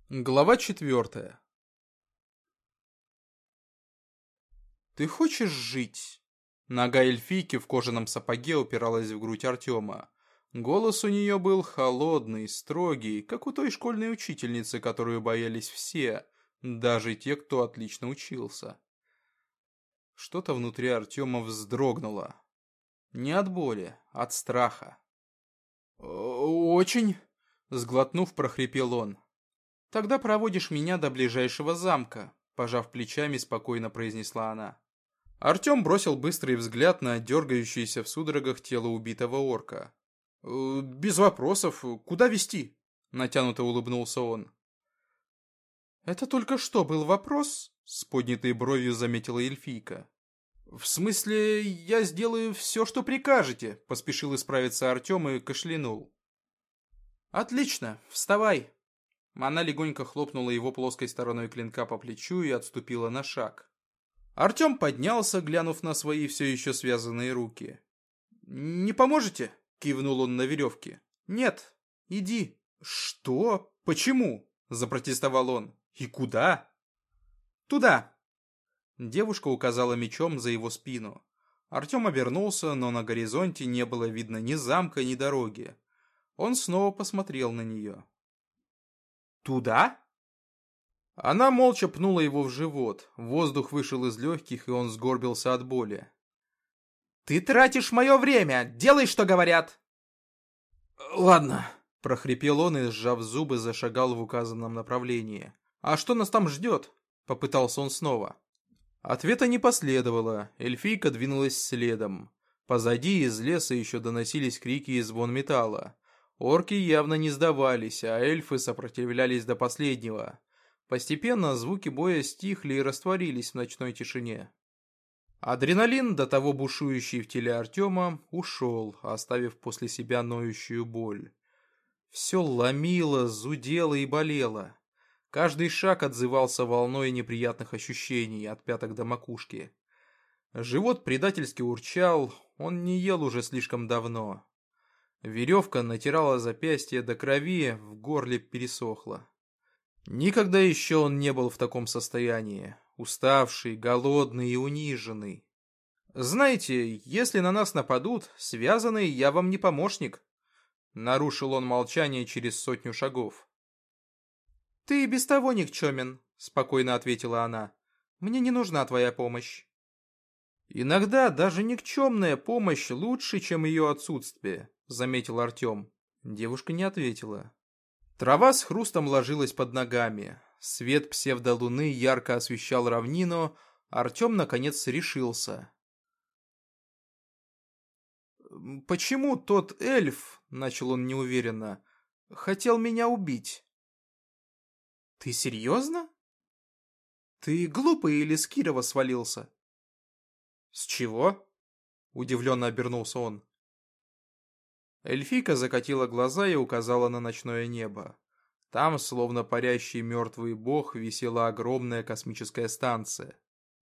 Глава 4. «Ты хочешь жить?» Нога эльфийки в кожаном сапоге упиралась в грудь Артема. Голос у нее был холодный, строгий, как у той школьной учительницы, которую боялись все, даже те, кто отлично учился. Что-то внутри Артема вздрогнуло. Не от боли, от страха. «Очень», — сглотнув, прохрипел он. «Тогда проводишь меня до ближайшего замка», — пожав плечами, спокойно произнесла она. Артем бросил быстрый взгляд на дергающееся в судорогах тело убитого орка. «Без вопросов. Куда везти?» — натянуто улыбнулся он. «Это только что был вопрос?» — с поднятой бровью заметила эльфийка. «В смысле, я сделаю все, что прикажете», — поспешил исправиться Артем и кашлянул. «Отлично, вставай». Она легонько хлопнула его плоской стороной клинка по плечу и отступила на шаг. Артем поднялся, глянув на свои все еще связанные руки. «Не поможете?» — кивнул он на веревке. «Нет, иди». «Что? Почему?» — запротестовал он. «И куда?» «Туда». Девушка указала мечом за его спину. Артем обернулся, но на горизонте не было видно ни замка, ни дороги. Он снова посмотрел на нее. «Туда?» Она молча пнула его в живот. Воздух вышел из легких, и он сгорбился от боли. «Ты тратишь мое время! Делай, что говорят!» «Ладно», — прохрипел он и, сжав зубы, зашагал в указанном направлении. «А что нас там ждет?» — попытался он снова. Ответа не последовало. Эльфийка двинулась следом. Позади из леса еще доносились крики и звон металла. Орки явно не сдавались, а эльфы сопротивлялись до последнего. Постепенно звуки боя стихли и растворились в ночной тишине. Адреналин, до того бушующий в теле Артема, ушел, оставив после себя ноющую боль. Все ломило, зудело и болело. Каждый шаг отзывался волной неприятных ощущений от пяток до макушки. Живот предательски урчал, он не ел уже слишком давно. Веревка натирала запястье до крови, в горле пересохло. Никогда еще он не был в таком состоянии. Уставший, голодный и униженный. «Знаете, если на нас нападут, связанный, я вам не помощник», — нарушил он молчание через 100 шагов. «Ты и без того никчемен», — спокойно ответила она. «Мне не нужна твоя помощь». «Иногда даже никчемная помощь лучше, чем ее отсутствие», — заметил Артем. Девушка не ответила. Трава с хрустом ложилась под ногами. Свет псевдолуны ярко освещал равнину. Артем, наконец, решился. «Почему тот эльф, — начал он неуверенно, — хотел меня убить?» «Ты серьезно? Ты глупый или с Кирова свалился?» «С чего?» — удивленно обернулся он. Эльфийка закатила глаза и указала на ночное небо. Там, словно парящий мертвый бог, висела огромная космическая станция.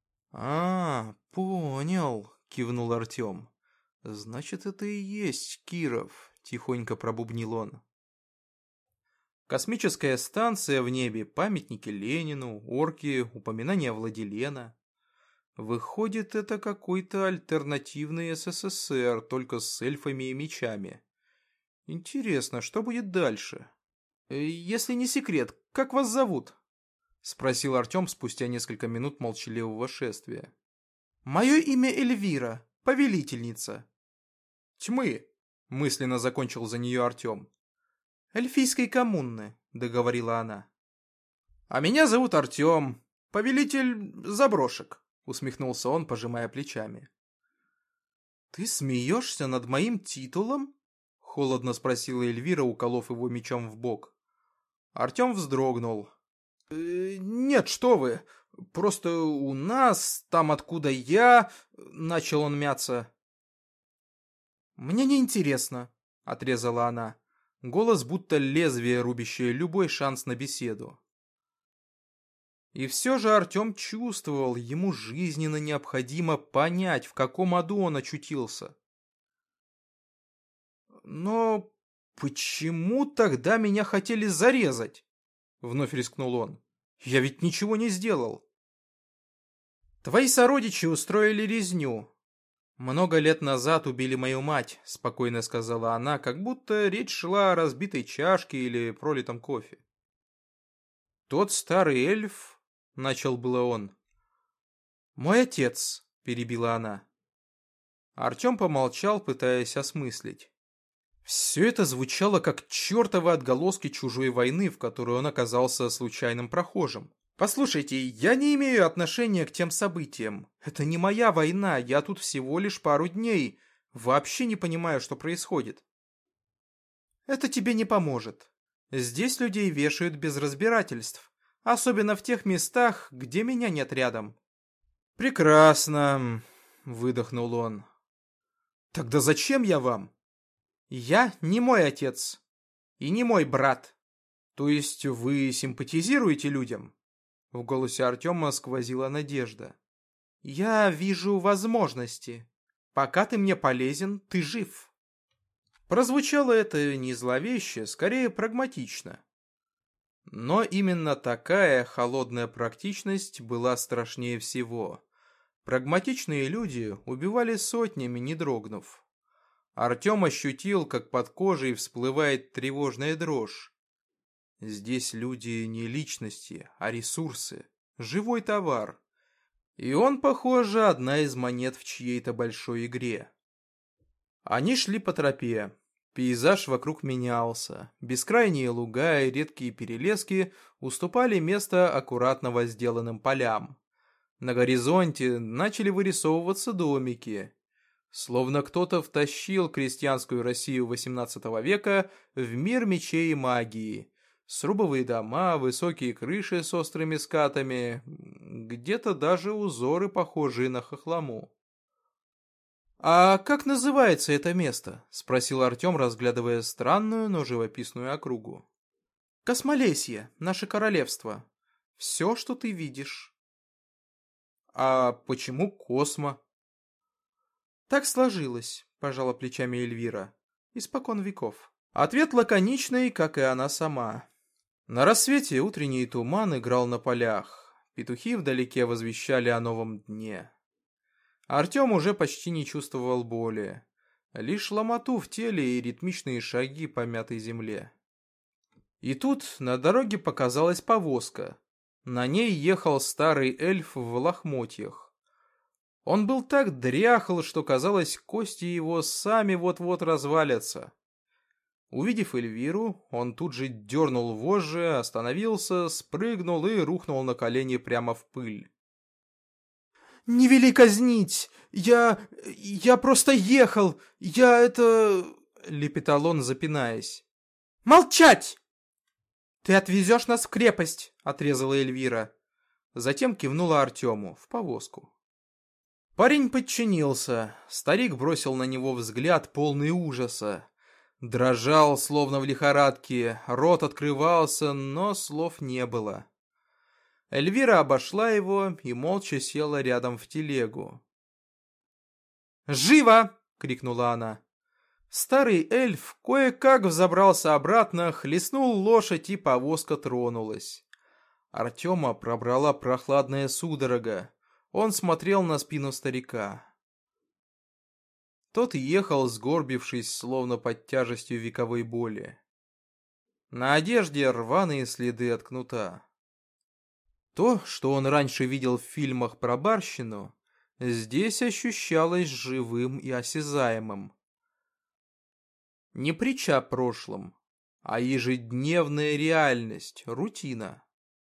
Понял», — кивнул Артем. «Значит, это и есть Киров», — тихонько пробубнил он. Космическая станция в небе, памятники Ленину, орки, упоминания Владилена. Выходит, это какой-то альтернативный СССР, только с эльфами и мечами. Интересно, что будет дальше? «Если не секрет, как вас зовут?» — спросил Артем спустя несколько минут молчаливого шествия. «Мое имя Эльвира, повелительница». «Тьмы», — мысленно закончил за нее Артем. «Эльфийской коммуны», — договорила она. «А меня зовут Артем, повелитель заброшек», — усмехнулся он, пожимая плечами. «Ты смеешься над моим титулом?» — холодно спросила Эльвира, уколов его мечом в бок. Артем вздрогнул. «Нет, что вы, просто у нас, там откуда я...» — начал он мяться. «Мне не интересно», — отрезала она. Голос будто лезвие, рубящее любой шанс на беседу. И все же Артем чувствовал, ему жизненно необходимо понять, в каком аду он очутился. «Но почему тогда меня хотели зарезать?» вновь рискнул он. Я ведь ничего не сделал. Твои сородичи устроили резню. Много лет назад убили мою мать, спокойно сказала она, как будто речь шла о разбитой чашке или пролитом кофе. Тот старый эльф, начал было он. Мой отец, перебила она. Артем помолчал, пытаясь осмыслить. Все это звучало как чертовы отголоски чужой войны, в которой он оказался случайным прохожим. «Послушайте, я не имею отношения к тем событиям. Это не моя война, я тут всего лишь пару дней. Вообще не понимаю, что происходит». «Это тебе не поможет. Здесь людей вешают без разбирательств, особенно в тех местах, где меня нет рядом». «Прекрасно», — выдохнул он. «Тогда зачем я вам?» «Я не мой отец и не мой брат. То есть вы симпатизируете людям?» В голосе Артема сквозила надежда. «Я вижу возможности. Пока ты мне полезен, ты жив». Прозвучало это не зловеще, скорее прагматично. Но именно такая холодная практичность была страшнее всего. Прагматичные люди убивали сотнями, не дрогнув. Артем ощутил, как под кожей всплывает тревожная дрожь. Здесь люди не личности, а ресурсы, живой товар. И он, похоже, одна из монет в чьей-то большой игре. Они шли по тропе. Пейзаж вокруг менялся. Бескрайние луга и редкие перелески уступали место аккуратно возделанным полям. На горизонте начали вырисовываться домики. Словно кто-то втащил крестьянскую Россию XVIII века в мир мечей и магии. Срубовые дома, высокие крыши с острыми скатами, где-то даже узоры, похожие на хохлому. «А как называется это место?» — спросил Артем, разглядывая странную, но живописную округу. «Космолесье, наше королевство. Все, что ты видишь». «А почему Космо?» «Так сложилось», — пожала плечами Эльвира. «Испокон веков». Ответ лаконичный, как и она сама. На рассвете утренний туман играл на полях. Петухи вдалеке возвещали о новом дне. Артем уже почти не чувствовал боли. Лишь ломоту в теле и ритмичные шаги по мятой земле. И тут на дороге показалась повозка. На ней ехал старый эльф в лохмотьях. Он был так дряхл, что казалось, кости его сами вот-вот развалятся. Увидев Эльвиру, он тут же дернул вожжи, остановился, спрыгнул и рухнул на колени прямо в пыль. «Не вели казнить! Я просто ехал! Я это...» — лепетал он, запинаясь. «Молчать! Ты отвезешь нас в крепость!» — отрезала Эльвира. Затем кивнула Артему в повозку. Парень подчинился. Старик бросил на него взгляд, полный ужаса. Дрожал, словно в лихорадке, рот открывался, но слов не было. Эльвира обошла его и молча села рядом в телегу. «Живо!» — крикнула она. Старый эльф кое-как взобрался обратно, хлестнул лошадь, и повозка тронулась. Артема пробрала прохладная судорога. Он смотрел на спину старика. Тот ехал, сгорбившись, словно под тяжестью вековой боли. На одежде рваные следы от кнута. То, что он раньше видел в фильмах про барщину, здесь ощущалось живым и осязаемым. Не притча о прошлом, а ежедневная реальность, рутина.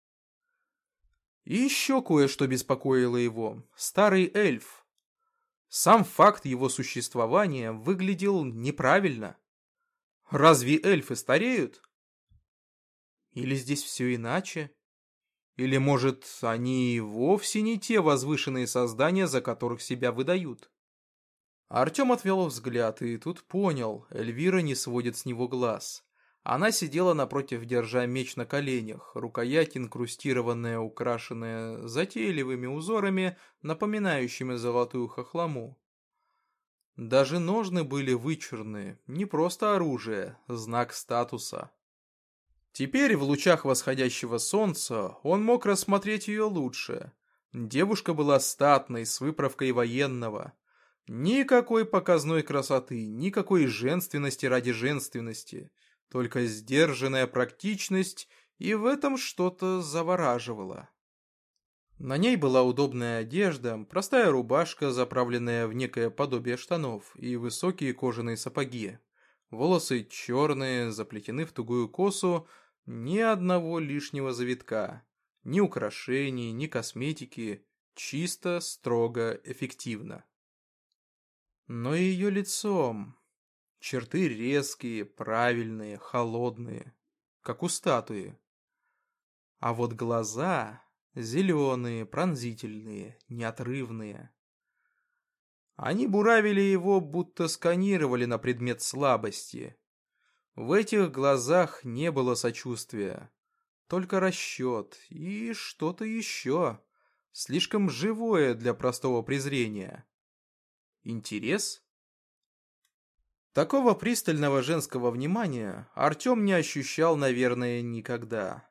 И еще кое-что беспокоило его. Старый эльф. Сам факт его существования выглядел неправильно. Разве эльфы стареют? Или здесь все иначе? Или, может, они вовсе не те возвышенные создания, за которых себя выдают? Артем отвел взгляд и тут понял, Эльвира не сводит с него глаз. Она сидела напротив, держа меч на коленях, рукоять инкрустированная, украшенная затейливыми узорами, напоминающими золотую хохлому. Даже ножны были вычурные, не просто оружие, знак статуса. Теперь в лучах восходящего солнца он мог рассмотреть ее лучше. Девушка была статной, с выправкой военного. Никакой показной красоты, никакой женственности ради женственности. Только сдержанная практичность, и в этом что-то завораживало. На ней была удобная одежда, простая рубашка, заправленная в некое подобие штанов, и высокие кожаные сапоги. Волосы черные, заплетены в тугую косу, ни одного лишнего завитка. Ни украшений, ни косметики. Чисто, строго, эффективно. Но ее лицом... Черты резкие, правильные, холодные, как у статуи. А вот глаза зеленые, пронзительные, неотрывные. Они буравили его, будто сканировали на предмет слабости. В этих глазах не было сочувствия, только расчет и что-то еще, слишком живое для простого презрения. Интерес? Такого пристального женского внимания Артем не ощущал, наверное, никогда.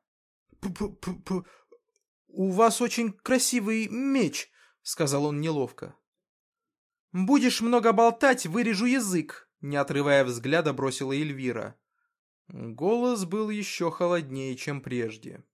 «У вас очень красивый меч», — сказал он неловко. «Будешь много болтать, вырежу язык», — не отрывая взгляда, бросила Эльвира. Голос был еще холоднее, чем прежде.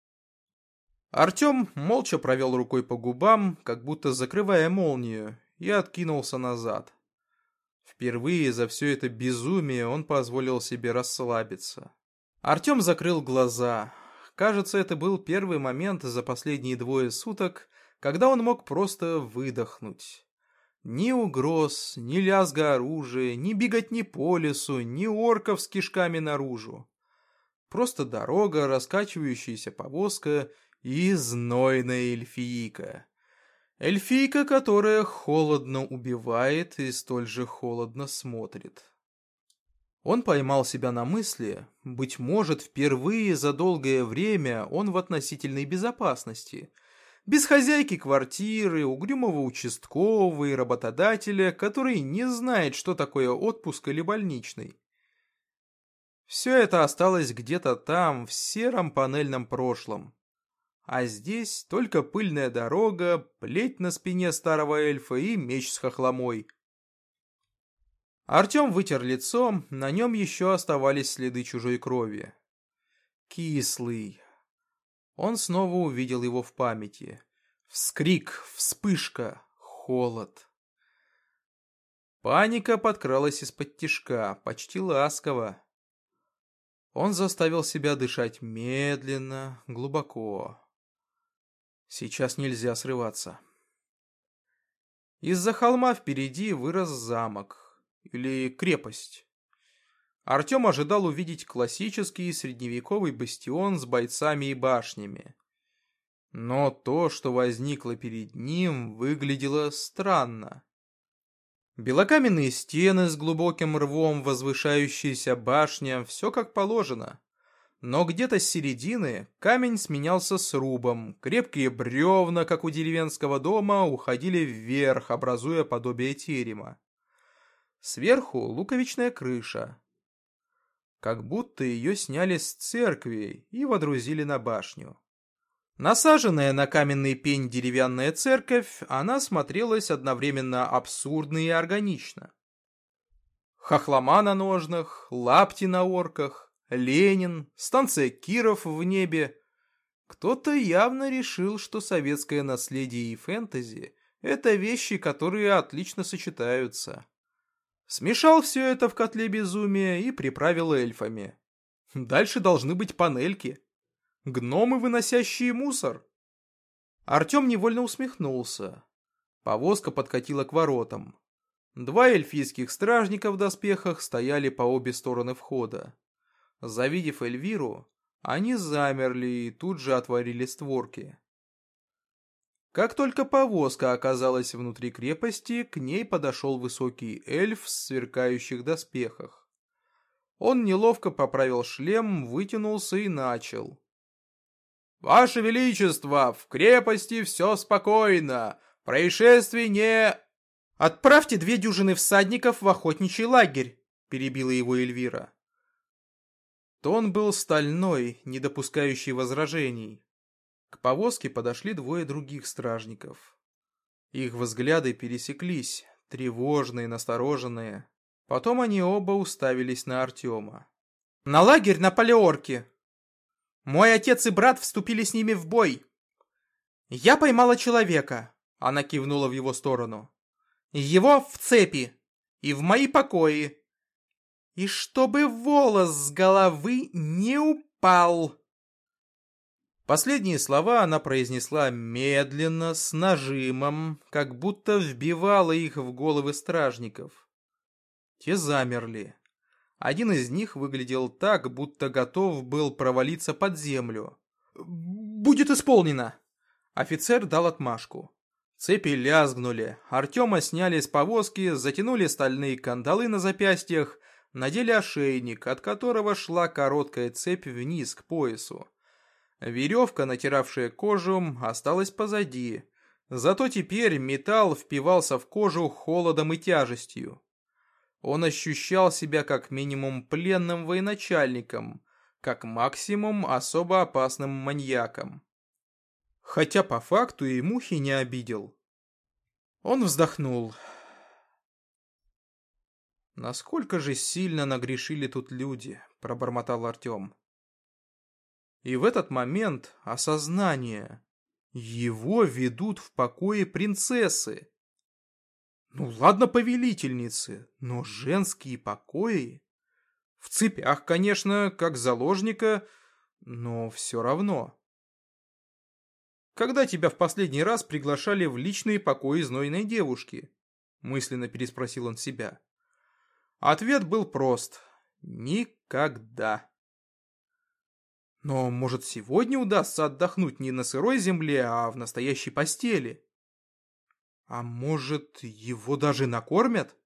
Артем молча провел рукой по губам, как будто закрывая молнию, и откинулся назад. Впервые за все это безумие он позволил себе расслабиться. Артем закрыл глаза. Кажется, это был первый момент за последние 2 суток, когда он мог просто выдохнуть. Ни угроз, ни лязга оружия, ни беготни по лесу, ни орков с кишками наружу. Просто дорога, раскачивающаяся повозка и знойная эльфийка. Эльфийка, которая холодно убивает и столь же холодно смотрит. Он поймал себя на мысли, быть может, впервые за долгое время он в относительной безопасности. Без хозяйки квартиры, угрюмого участкового и работодателя, который не знает, что такое отпуск или больничный. Все это осталось где-то там, в сером панельном прошлом. А здесь только пыльная дорога, плеть на спине старого эльфа и меч с хохломой. Артем вытер лицо, на нем еще оставались следы чужой крови. Кислый. Он снова увидел его в памяти. Вскрик, вспышка, холод. Паника подкралась из-под тишка, почти ласково. Он заставил себя дышать медленно, глубоко. Сейчас нельзя срываться. Из-за холма впереди вырос замок. Или крепость. Артем ожидал увидеть классический средневековый бастион с бойцами и башнями. Но то, что возникло перед ним, выглядело странно. Белокаменные стены с глубоким рвом, возвышающаяся башня, все как положено. Но где-то с середины камень сменялся срубом, крепкие бревна, как у деревенского дома, уходили вверх, образуя подобие терема. Сверху луковичная крыша. Как будто ее сняли с церкви и водрузили на башню. Насаженная на каменный пень деревянная церковь, она смотрелась одновременно абсурдно и органично. Хохлома на ножнах, лапти на орках, Ленин, станция Киров в небе. Кто-то явно решил, что советское наследие и фэнтези – это вещи, которые отлично сочетаются. Смешал все это в котле безумия и приправил эльфами. Дальше должны быть панельки. Гномы, выносящие мусор. Артем невольно усмехнулся. Повозка подкатила к воротам. 2 эльфийских стражника в доспехах стояли по обе стороны входа. Завидев Эльвиру, они замерли и тут же отворили створки. Как только повозка оказалась внутри крепости, к ней подошел высокий эльф в сверкающих доспехах. Он неловко поправил шлем, вытянулся и начал. «Ваше Величество, в крепости все спокойно, происшествий не...» «Отправьте 2 дюжины всадников в охотничий лагерь», — перебила его Эльвира. Тон был стальной, не допускающий возражений. К повозке подошли двое других стражников. Их взгляды пересеклись, тревожные, настороженные. Потом они оба уставились на Артема. «На лагерь на Палеорке! Мой отец и брат вступили с ними в бой. Я поймала человека», — она кивнула в его сторону. «Его в цепи и в мои покои. И чтобы волос с головы не упал». Последние слова она произнесла медленно, с нажимом, как будто вбивала их в головы стражников. Те замерли. Один из них выглядел так, будто готов был провалиться под землю. «Будет исполнено!» Офицер дал отмашку. Цепи лязгнули, Артема сняли с повозки, затянули стальные кандалы на запястьях, надели ошейник, от которого шла короткая цепь вниз к поясу. Веревка, натиравшая кожу, осталась позади. Зато теперь металл впивался в кожу холодом и тяжестью. Он ощущал себя как минимум пленным военачальником, как максимум особо опасным маньяком. Хотя по факту и мухи не обидел. Он вздохнул. «Насколько же сильно нагрешили тут люди», — пробормотал Артем. И в этот момент осознание. Его ведут в покое принцессы. Ну ладно, повелительницы, но женские покои? В цепях, конечно, как заложника, но все равно. «Когда тебя в последний раз приглашали в личные покои знойной девушки?» Мысленно переспросил он себя. Ответ был прост. Никогда. Но, может, сегодня удастся отдохнуть не на сырой земле, а в настоящей постели? А может, его даже накормят?